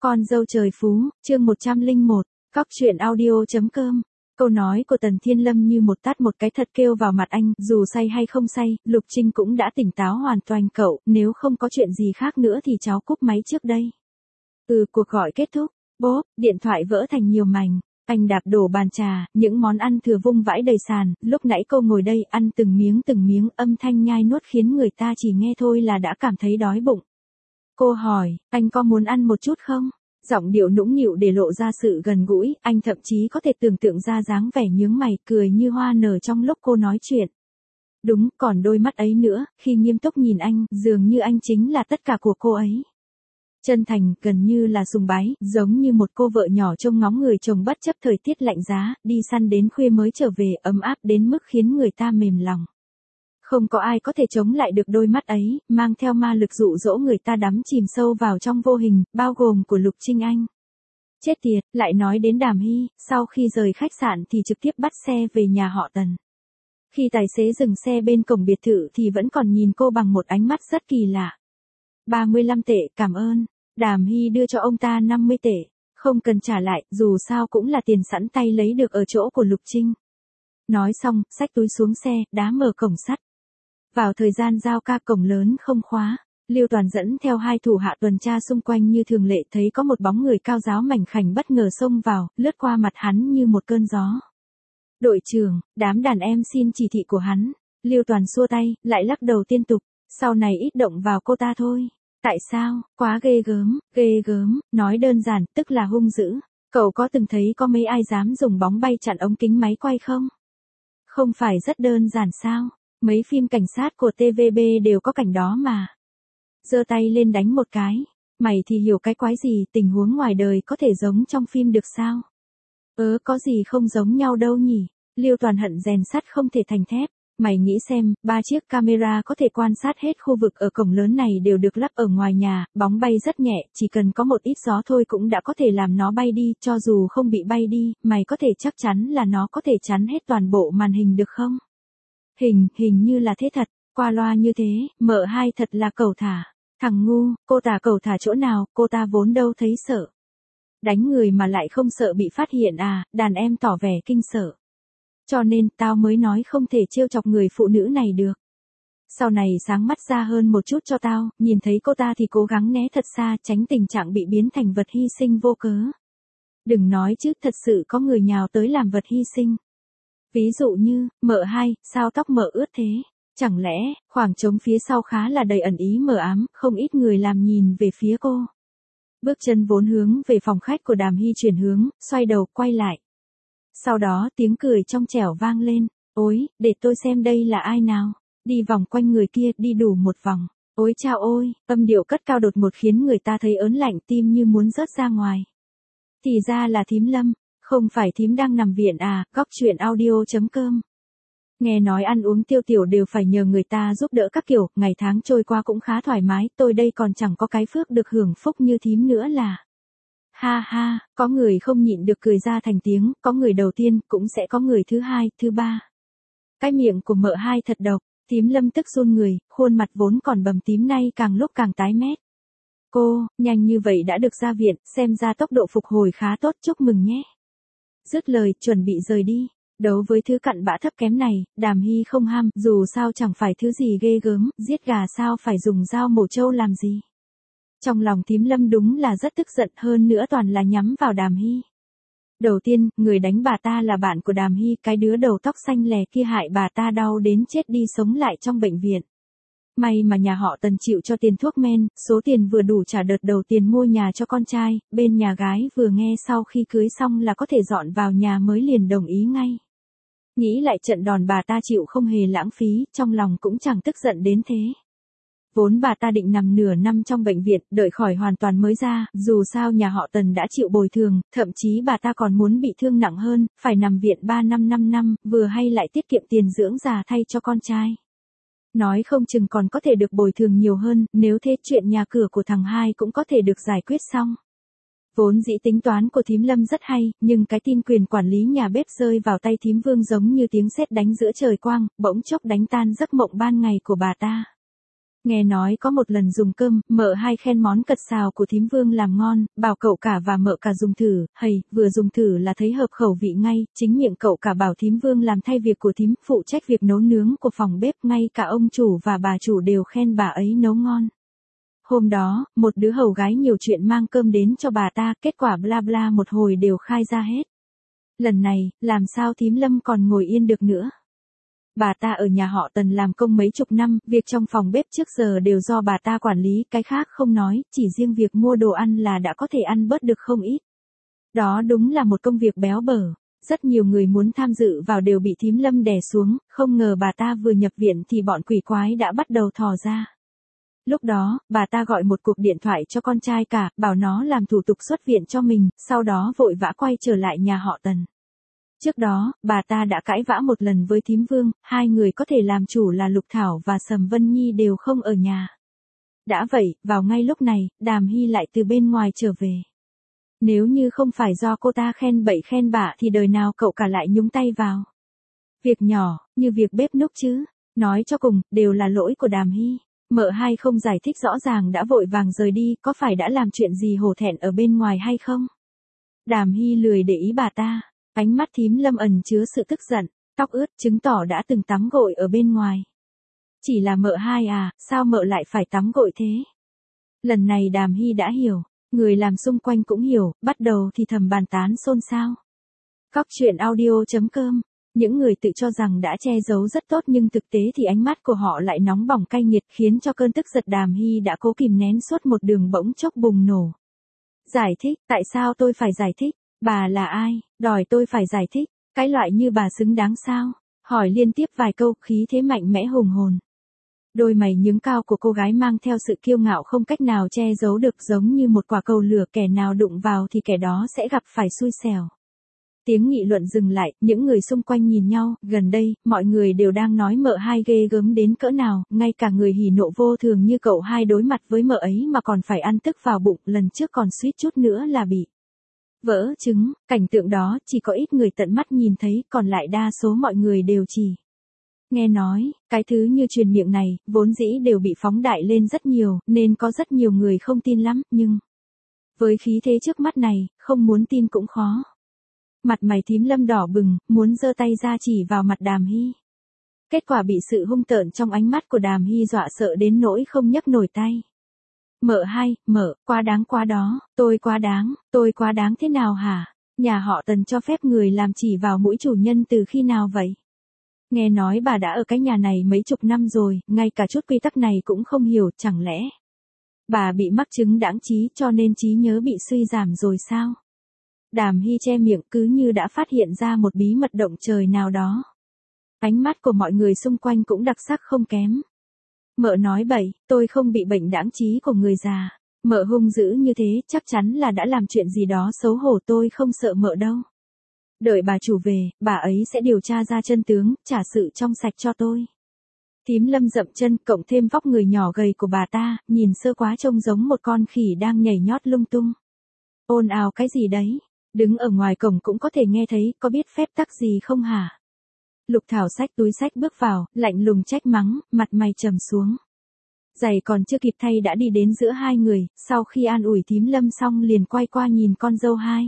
Con dâu trời phú, chương 101, Cóc truyện audio.com. Câu nói của Tần Thiên Lâm như một tát một cái thật kêu vào mặt anh, dù say hay không say, Lục Trinh cũng đã tỉnh táo hoàn toàn cậu, nếu không có chuyện gì khác nữa thì cháu cúp máy trước đây. Cuộc gọi kết thúc, bốp, điện thoại vỡ thành nhiều mảnh, anh đạp đổ bàn trà, những món ăn thừa vung vãi đầy sàn, lúc nãy cô ngồi đây ăn từng miếng, âm thanh nhai nuốt khiến người ta chỉ nghe thôi là đã cảm thấy đói bụng. Cô hỏi, anh có muốn ăn một chút không? Giọng điệu nũng nịu để lộ ra sự gần gũi, anh thậm chí có thể tưởng tượng ra dáng vẻ nhướng mày, cười như hoa nở trong lúc cô nói chuyện. Đúng, còn đôi mắt ấy nữa, khi nghiêm túc nhìn anh, dường như anh chính là tất cả của cô ấy. Chân thành, gần như là sùng bái, giống như một cô vợ nhỏ trông ngóng người chồng bất chấp thời tiết lạnh giá, đi săn đến khuya mới trở về, ấm áp đến mức khiến người ta mềm lòng. Không có ai có thể chống lại được đôi mắt ấy, mang theo ma lực dụ dỗ người ta đắm chìm sâu vào trong vô hình, bao gồm của Lục Trinh Anh. Chết tiệt, lại nói đến Đàm Hy, sau khi rời khách sạn thì trực tiếp bắt xe về nhà họ Tần. Khi tài xế dừng xe bên cổng biệt thự thì vẫn còn nhìn cô bằng một ánh mắt rất kỳ lạ. 35 tệ, cảm ơn. Đàm Hy đưa cho ông ta 50 tệ. Không cần trả lại, dù sao cũng là tiền sẵn tay lấy được ở chỗ của Lục Trinh. Nói xong, xách túi xuống xe, đá mở cổng sắt. Vào thời gian giao ca cổng lớn không khóa, Lưu Toàn dẫn theo hai thủ hạ tuần tra xung quanh như thường lệ, thấy có một bóng người cao ráo mảnh khảnh bất ngờ xông vào, lướt qua mặt hắn như một cơn gió. Đội trưởng, đám đàn em xin chỉ thị của hắn. Lưu Toàn xua tay, lại lắc đầu liên tục, sau này ít động vào cô ta thôi. Tại sao? Quá ghê gớm, nói đơn giản, tức là hung dữ. Cậu có từng thấy có mấy ai dám dùng bóng bay chặn ống kính máy quay không? Không phải rất đơn giản sao? Mấy phim cảnh sát của TVB đều có cảnh đó mà. Giơ tay lên đánh một cái. Mày thì hiểu cái quái gì, tình huống ngoài đời có thể giống trong phim được sao? Có gì không giống nhau đâu nhỉ? Lưu Toàn hận rèn sắt không thể thành thép. Mày nghĩ xem, 3 chiếc camera có thể quan sát hết khu vực ở cổng lớn này đều được lắp ở ngoài nhà, bóng bay rất nhẹ, chỉ cần có một ít gió thôi cũng đã có thể làm nó bay đi, cho dù không bị bay đi, mày có thể chắc chắn là nó có thể chắn hết toàn bộ màn hình được không? Hình như là thế thật, qua loa như thế, mợ hai thật là cẩu thả. Thằng ngu, cô ta cẩu thả chỗ nào, cô ta vốn đâu thấy sợ. Đánh người mà lại không sợ bị phát hiện à, đàn em tỏ vẻ kinh sợ. Cho nên, tao mới nói không thể trêu chọc người phụ nữ này được. Sau này sáng mắt ra hơn một chút cho tao, nhìn thấy cô ta thì cố gắng né thật xa, tránh tình trạng bị biến thành vật hy sinh vô cớ. Đừng nói chứ, thật sự có người nhào tới làm vật hy sinh. Ví dụ như, mợ hai, sao tóc mợ ướt thế? Chẳng lẽ, khoảng trống phía sau khá là đầy ẩn ý mờ ám, không ít người làm nhìn về phía cô. Bước chân vốn hướng về phòng khách của Đàm Hy chuyển hướng, xoay đầu, quay lại. Sau đó tiếng cười trong trẻo vang lên, ôi, để tôi xem đây là ai nào. Đi vòng quanh người kia, đi đủ một vòng. Ôi chao ôi, âm điệu cất cao đột ngột khiến người ta thấy ớn lạnh, tim như muốn rớt ra ngoài. Thì ra là thím Lâm, không phải thím đang nằm viện à, Cóc truyện audio.com. Nghe nói ăn uống tiêu tiểu đều phải nhờ người ta giúp đỡ các kiểu, ngày tháng trôi qua cũng khá thoải mái, tôi đây còn chẳng có cái phước được hưởng phúc như thím nữa là. Ha ha, có người không nhịn được cười ra thành tiếng, có người đầu tiên, cũng sẽ có người thứ hai, thứ ba. Cái miệng của mợ hai thật độc, thím Lâm tức run người, khuôn mặt vốn còn bầm tím nay càng lúc càng tái mét. Cô, nhanh như vậy đã được ra viện, xem ra tốc độ phục hồi khá tốt, chúc mừng nhé. Dứt lời, chuẩn bị rời đi. Đấu với thứ cặn bã thấp kém này, Đàm Hy không ham, dù sao chẳng phải thứ gì ghê gớm, giết gà sao phải dùng dao mổ trâu làm gì. Trong lòng thím Lâm đúng là rất tức giận, hơn nữa toàn là nhắm vào Đàm Hy. Đầu tiên, người đánh bà ta là bạn của Đàm Hy, cái đứa đầu tóc xanh lè kia hại bà ta đau đến chết đi sống lại trong bệnh viện. May mà nhà họ Tần chịu cho tiền thuốc men, số tiền vừa đủ trả đợt đầu tiền mua nhà cho con trai, bên nhà gái vừa nghe sau khi cưới xong là có thể dọn vào nhà mới liền đồng ý ngay. Nghĩ lại trận đòn bà ta chịu không hề lãng phí, trong lòng cũng chẳng tức giận đến thế. Vốn bà ta định nằm nửa năm trong bệnh viện, đợi khỏi hoàn toàn mới ra, dù sao nhà họ Tần đã chịu bồi thường, thậm chí bà ta còn muốn bị thương nặng hơn, phải nằm viện 3 năm 5 năm, vừa hay lại tiết kiệm tiền dưỡng già thay cho con trai. Nói không chừng còn có thể được bồi thường nhiều hơn, nếu thế chuyện nhà cửa của thằng hai cũng có thể được giải quyết xong. Vốn dĩ tính toán của thím Lâm rất hay, nhưng cái tin quyền quản lý nhà bếp rơi vào tay thím Vương giống như tiếng sét đánh giữa trời quang, bỗng chốc đánh tan giấc mộng ban ngày của bà ta. Nghe nói có một lần dùng cơm, mợ hai khen món cật xào của thím Vương làm ngon, bảo cậu cả và mợ cả dùng thử, vừa dùng thử là thấy hợp khẩu vị ngay, chính miệng cậu cả bảo thím Vương làm thay việc của thím, phụ trách việc nấu nướng của phòng bếp, ngay cả ông chủ và bà chủ đều khen bà ấy nấu ngon. Hôm đó, một đứa hầu gái nhiều chuyện mang cơm đến cho bà ta, kết quả bla bla một hồi đều khai ra hết. Lần này, làm sao thím Lâm còn ngồi yên được nữa. Bà ta ở nhà họ Tần làm công mấy chục năm, việc trong phòng bếp trước giờ đều do bà ta quản lý, cái khác không nói, chỉ riêng việc mua đồ ăn là đã có thể ăn bớt được không ít. Đó đúng là một công việc béo bở. Rất nhiều người muốn tham dự vào đều bị thím Lâm đè xuống, không ngờ bà ta vừa nhập viện thì bọn quỷ quái đã bắt đầu thò ra. Lúc đó, bà ta gọi một cuộc điện thoại cho con trai cả, bảo nó làm thủ tục xuất viện cho mình, sau đó vội vã quay trở lại nhà họ Tần. Trước đó, bà ta đã cãi vã một lần với thím Vương, hai người có thể làm chủ là Lục Thảo và Sầm Vân Nhi đều không ở nhà. Đã vậy, vào ngay lúc này, Đàm Hy lại từ bên ngoài trở về. Nếu như không phải do cô ta khen bậy khen bạ thì đời nào cậu cả lại nhúng tay vào. Việc nhỏ, như việc bếp núc chứ, nói cho cùng, đều là lỗi của Đàm Hy. Mợ hai không giải thích rõ ràng đã vội vàng rời đi, có phải đã làm chuyện gì hổ thẹn ở bên ngoài hay không? Đàm Hy lười để ý bà ta. Ánh mắt thím Lâm ẩn chứa sự tức giận, tóc ướt chứng tỏ đã từng tắm gội ở bên ngoài. Chỉ là mợ hai à, sao mợ lại phải tắm gội thế? Lần này Đàm Hy đã hiểu, người làm xung quanh cũng hiểu, bắt đầu thì thầm bàn tán xôn xao. Cóc truyện audio.com. Những người tự cho rằng đã che giấu rất tốt nhưng thực tế thì ánh mắt của họ lại nóng bỏng cay nghiệt khiến cho cơn tức giận Đàm Hy đã cố kìm nén suốt một đường bỗng chốc bùng nổ. Giải thích, tại sao tôi phải giải thích? Bà là ai, đòi tôi phải giải thích, cái loại như bà xứng đáng sao? Hỏi liên tiếp vài câu, khí thế mạnh mẽ hùng hồn. Đôi mày nhướng cao của cô gái mang theo sự kiêu ngạo không cách nào che giấu được, giống như một quả cầu lửa, kẻ nào đụng vào thì kẻ đó sẽ gặp phải xui xẻo. Tiếng nghị luận dừng lại, những người xung quanh nhìn nhau, gần đây, mọi người đều đang nói mợ hai ghê gớm đến cỡ nào, ngay cả người hỉ nộ vô thường như cậu hai đối mặt với mợ ấy mà còn phải ăn tức vào bụng, lần trước còn suýt chút nữa là bị vỡ trứng. Cảnh tượng đó chỉ có ít người tận mắt nhìn thấy, còn lại đa số mọi người đều chỉ nghe nói. Cái thứ như truyền miệng này, vốn dĩ đều bị phóng đại lên rất nhiều, nên có rất nhiều người không tin lắm, nhưng với khí thế trước mắt này, không muốn tin cũng khó. Mặt mày thím Lâm đỏ bừng, muốn giơ tay ra chỉ vào mặt Đàm Hy. Kết quả bị sự hung tợn trong ánh mắt của Đàm Hy dọa sợ đến nỗi không nhấc nổi tay. Mợ hai, mợ, quá đáng quá đó, tôi quá đáng thế nào hả? Nhà họ Tần cho phép người làm chỉ vào mũi chủ nhân từ khi nào vậy? Nghe nói bà đã ở cái nhà này mấy chục năm rồi, ngay cả chút quy tắc này cũng không hiểu, chẳng lẽ bà bị mắc chứng đãng trí cho nên trí nhớ bị suy giảm rồi sao? Đàm Hy che miệng cứ như đã phát hiện ra một bí mật động trời nào đó. Ánh mắt của mọi người xung quanh cũng đặc sắc không kém. Mợ nói bậy, tôi không bị bệnh đãng trí của người già. Mợ hung dữ như thế chắc chắn là đã làm chuyện gì đó xấu hổ, tôi không sợ mợ đâu. Đợi bà chủ về, bà ấy sẽ điều tra ra chân tướng, trả sự trong sạch cho tôi. Thím Lâm dậm chân, cộng thêm vóc người nhỏ gầy của bà ta, nhìn sơ quá trông giống một con khỉ đang nhảy nhót lung tung. Ồn ào cái gì đấy? Đứng ở ngoài cổng cũng có thể nghe thấy, có biết phép tắc gì không hả? Lục Thảo xách túi xách bước vào, lạnh lùng trách mắng, mặt mày trầm xuống. Giày còn chưa kịp thay đã đi đến giữa hai người, sau khi an ủi thím Lâm xong liền quay qua nhìn con dâu hai.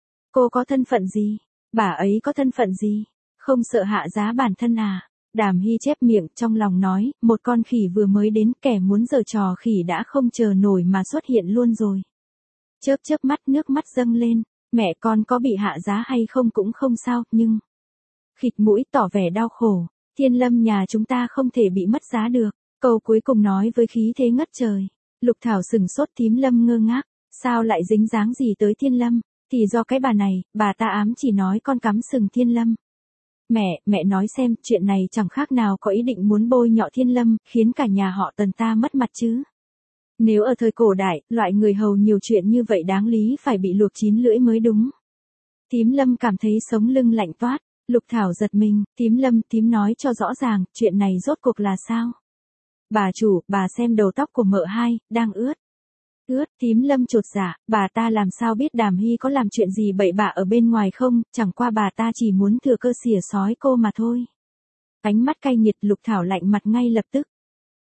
Cô có thân phận gì? Bà ấy có thân phận gì? Không sợ hạ giá bản thân à? Đàm Hy chép miệng trong lòng nói, một con khỉ vừa mới đến, kẻ muốn giở trò khỉ đã không chờ nổi mà xuất hiện luôn rồi. Chớp chớp mắt, nước mắt dâng lên, mẹ con có bị hạ giá hay không cũng không sao, nhưng khịt mũi tỏ vẻ đau khổ. Thiên Lâm nhà chúng ta không thể bị mất giá được. Câu cuối cùng nói với khí thế ngất trời. Lục Thảo sừng sốt, thím Lâm ngơ ngác. Sao lại dính dáng gì tới Thiên Lâm? Thì do cái bà này, bà ta ám chỉ nói con cắm sừng Thiên Lâm. Mẹ nói xem, chuyện này chẳng khác nào có ý định muốn bôi nhọ Thiên Lâm, khiến cả nhà họ Tần ta mất mặt chứ. Nếu ở thời cổ đại, loại người hầu nhiều chuyện như vậy đáng lý phải bị luộc chín lưỡi mới đúng. Thím Lâm cảm thấy sống lưng lạnh toát. Lục Thảo giật mình, thím Lâm, thím nói cho rõ ràng, chuyện này rốt cuộc là sao? Bà chủ, bà xem đầu tóc của mợ hai, đang ướt. Thím Lâm chột dạ, bà ta làm sao biết Đàm Hy có làm chuyện gì bậy bạ ở bên ngoài không, chẳng qua bà ta chỉ muốn thừa cơ xỉa sói cô mà thôi. Ánh mắt cay nghiệt, Lục Thảo lạnh mặt ngay lập tức.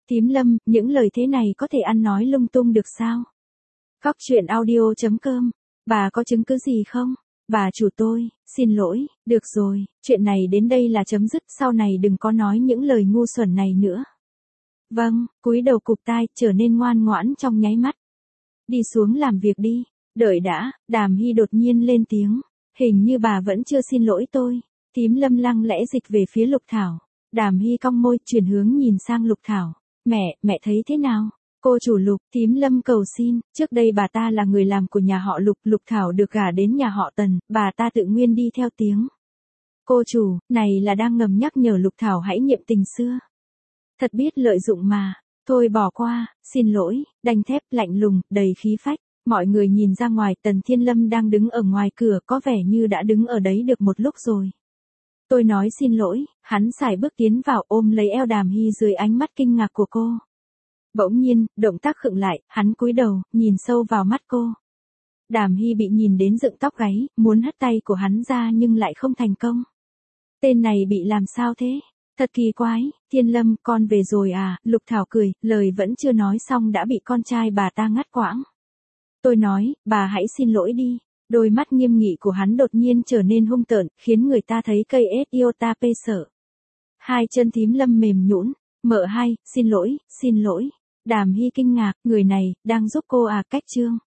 Thím Lâm, những lời thế này có thể ăn nói lung tung được sao? Cóc truyện audio.com, bà có chứng cứ gì không? Bà chủ tôi, xin lỗi, được rồi, chuyện này đến đây là chấm dứt, sau này đừng có nói những lời ngu xuẩn này nữa. Vâng, cúi đầu cụp tai, trở nên ngoan ngoãn trong nháy mắt. Đi xuống làm việc đi, đợi đã, Đàm Hy đột nhiên lên tiếng, hình như bà vẫn chưa xin lỗi tôi. Thím Lâm lăng lẽ dịch về phía Lục Thảo. Đàm Hy cong môi, chuyển hướng nhìn sang Lục Thảo. Mẹ thấy thế nào? Cô chủ Lục, thím Lâm cầu xin, trước đây bà ta là người làm của nhà họ Lục, Lục Thảo được gả đến nhà họ Tần, bà ta tự nguyện đi theo tiếng. Cô chủ, này là đang ngầm nhắc nhở Lục Thảo hãy nhiệm tình xưa. Thật biết lợi dụng mà, thôi bỏ qua, xin lỗi, đanh thép lạnh lùng, đầy khí phách. Mọi người nhìn ra ngoài, Tần Thiên Lâm đang đứng ở ngoài cửa, có vẻ như đã đứng ở đấy được một lúc rồi. Tôi nói xin lỗi, hắn sải bước tiến vào ôm lấy eo Đàm Hy dưới ánh mắt kinh ngạc của cô. Bỗng nhiên, động tác khựng lại, hắn cúi đầu, nhìn sâu vào mắt cô. Đàm Hy bị nhìn đến dựng tóc gáy, muốn hất tay của hắn ra nhưng lại không thành công. Tên này bị làm sao thế? Thật kỳ quái, Thiên Lâm, con về rồi à? Lục Thảo cười, lời vẫn chưa nói xong đã bị con trai bà ta ngắt quãng. Tôi nói, bà hãy xin lỗi đi. Đôi mắt nghiêm nghị của hắn đột nhiên trở nên hung tợn, khiến người ta thấy cây iota pê sợ. Hai chân thím Lâm mềm nhũn, mợ hai, xin lỗi. Đàm Hy kinh ngạc, người này, đang giúp cô à? Cách chương.